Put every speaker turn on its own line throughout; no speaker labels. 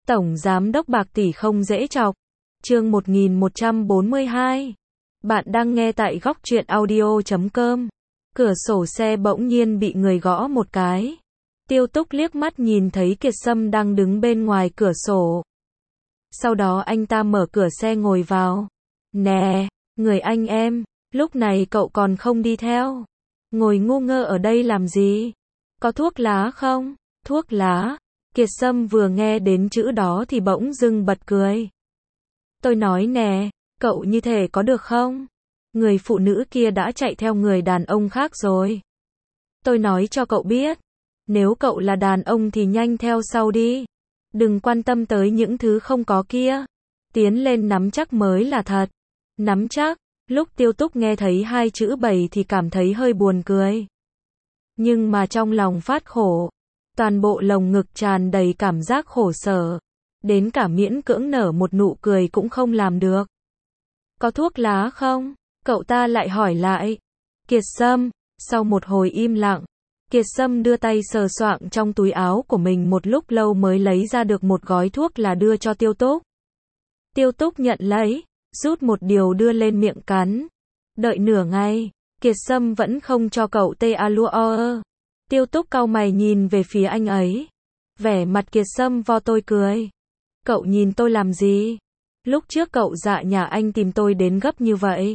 Tổng giám đốc bạc tỷ không dễ chọc. Chương 1142. Bạn đang nghe tại góc truyện audio.com. Cửa sổ xe bỗng nhiên bị người gõ một cái. Tiêu Túc liếc mắt nhìn thấy Kiệt Sâm đang đứng bên ngoài cửa sổ. Sau đó anh ta mở cửa xe ngồi vào. Nè, người anh em, lúc này cậu còn không đi theo. Ngồi ngu ngơ ở đây làm gì? Có thuốc lá không? Thuốc lá? Kiệt Sâm vừa nghe đến chữ đó thì bỗng dưng bật cười. Tôi nói nè, cậu như thế có được không? Người phụ nữ kia đã chạy theo người đàn ông khác rồi. Tôi nói cho cậu biết, nếu cậu là đàn ông thì nhanh theo sau đi. Đừng quan tâm tới những thứ không có kia. Tiến lên nắm chắc mới là thật. Nắm chắc. Lúc Tiêu Túc nghe thấy hai chữ bầy thì cảm thấy hơi buồn cười. Nhưng mà trong lòng phát khổ. Toàn bộ lồng ngực tràn đầy cảm giác khổ sở. Đến cả miễn cưỡng nở một nụ cười cũng không làm được. Có thuốc lá không? Cậu ta lại hỏi lại. Kiệt Sâm. Sau một hồi im lặng, Kiệt Sâm đưa tay sờ soạng trong túi áo của mình một lúc lâu mới lấy ra được một gói thuốc là đưa cho Tiêu Túc. Tiêu Túc nhận lấy, rút một điều đưa lên miệng cắn. Đợi nửa ngày, Kiệt Sâm vẫn không cho cậu tê a lua o. Tiêu Túc cau mày nhìn về phía anh ấy. Vẻ mặt Kiệt Sâm vo tôi cười. Cậu nhìn tôi làm gì? Lúc trước cậu dạ nhà anh tìm tôi đến gấp như vậy.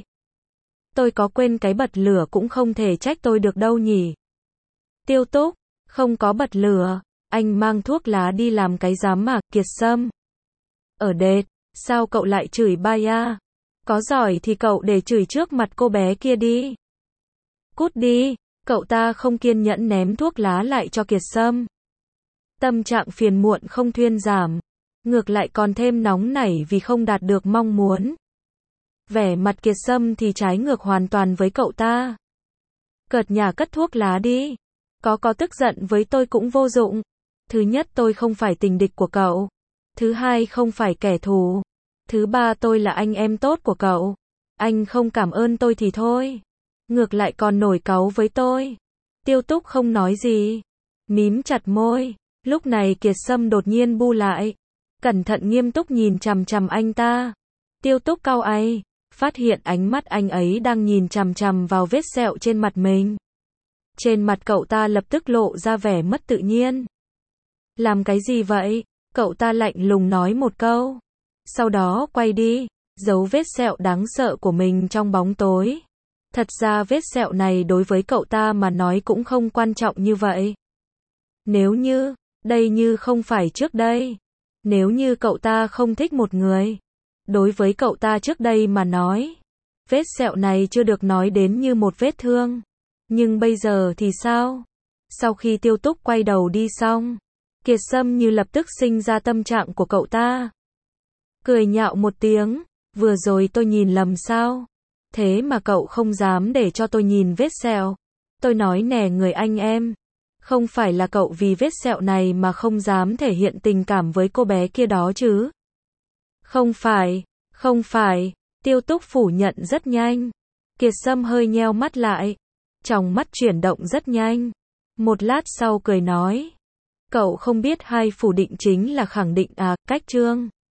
Tôi có quên cái bật lửa cũng không thể trách tôi được đâu nhỉ. Tiêu Túc, không có bật lửa, anh mang thuốc lá đi làm cái dám mà, Kiệt Sâm. Ở đệt, sao cậu lại chửi bai à? Có giỏi thì cậu để chửi trước mặt cô bé kia đi. Cút đi, cậu ta không kiên nhẫn ném thuốc lá lại cho Kiệt Sâm. Tâm trạng phiền muộn không thuyên giảm, ngược lại còn thêm nóng nảy vì không đạt được mong muốn. Vẻ mặt Kiệt Sâm thì trái ngược hoàn toàn với cậu ta. Cợt nhả cất thuốc lá đi. Có tức giận với tôi cũng vô dụng. Thứ nhất tôi không phải tình địch của cậu. Thứ hai không phải kẻ thù. Thứ ba tôi là anh em tốt của cậu. Anh không cảm ơn tôi thì thôi. Ngược lại còn nổi cáu với tôi. Tiêu Túc không nói gì. Mím chặt môi. Lúc này Kiệt Sâm đột nhiên bu lại. Cẩn thận nghiêm túc nhìn chằm chằm anh ta. Tiêu Túc cau ay. Phát hiện ánh mắt anh ấy đang nhìn chằm chằm vào vết sẹo trên mặt mình. Trên mặt cậu ta lập tức lộ ra vẻ mất tự nhiên. Làm cái gì vậy? Cậu ta lạnh lùng nói một câu. Sau đó quay đi, giấu vết sẹo đáng sợ của mình trong bóng tối. Thật ra vết sẹo này đối với cậu ta mà nói cũng không quan trọng như vậy. Nếu như, đây như không phải trước đây. Nếu như cậu ta không thích một người. Đối với cậu ta trước đây mà nói, vết sẹo này chưa được nói đến như một vết thương. Nhưng bây giờ thì sao? Sau khi Tiêu Túc quay đầu đi xong, Kiệt Sâm như lập tức sinh ra tâm trạng của cậu ta. Cười nhạo một tiếng, vừa rồi tôi nhìn lầm sao? Thế mà cậu không dám để cho tôi nhìn vết sẹo. Tôi nói nè người anh em, không phải là cậu vì vết sẹo này mà không dám thể hiện tình cảm với cô bé kia đó chứ? Không phải, Tiêu Túc phủ nhận rất nhanh. Kiệt Sâm hơi nheo mắt lại. Trong mắt chuyển động rất nhanh. Một lát sau cười nói. Cậu không biết hai phủ định chính là khẳng định à, cách chương.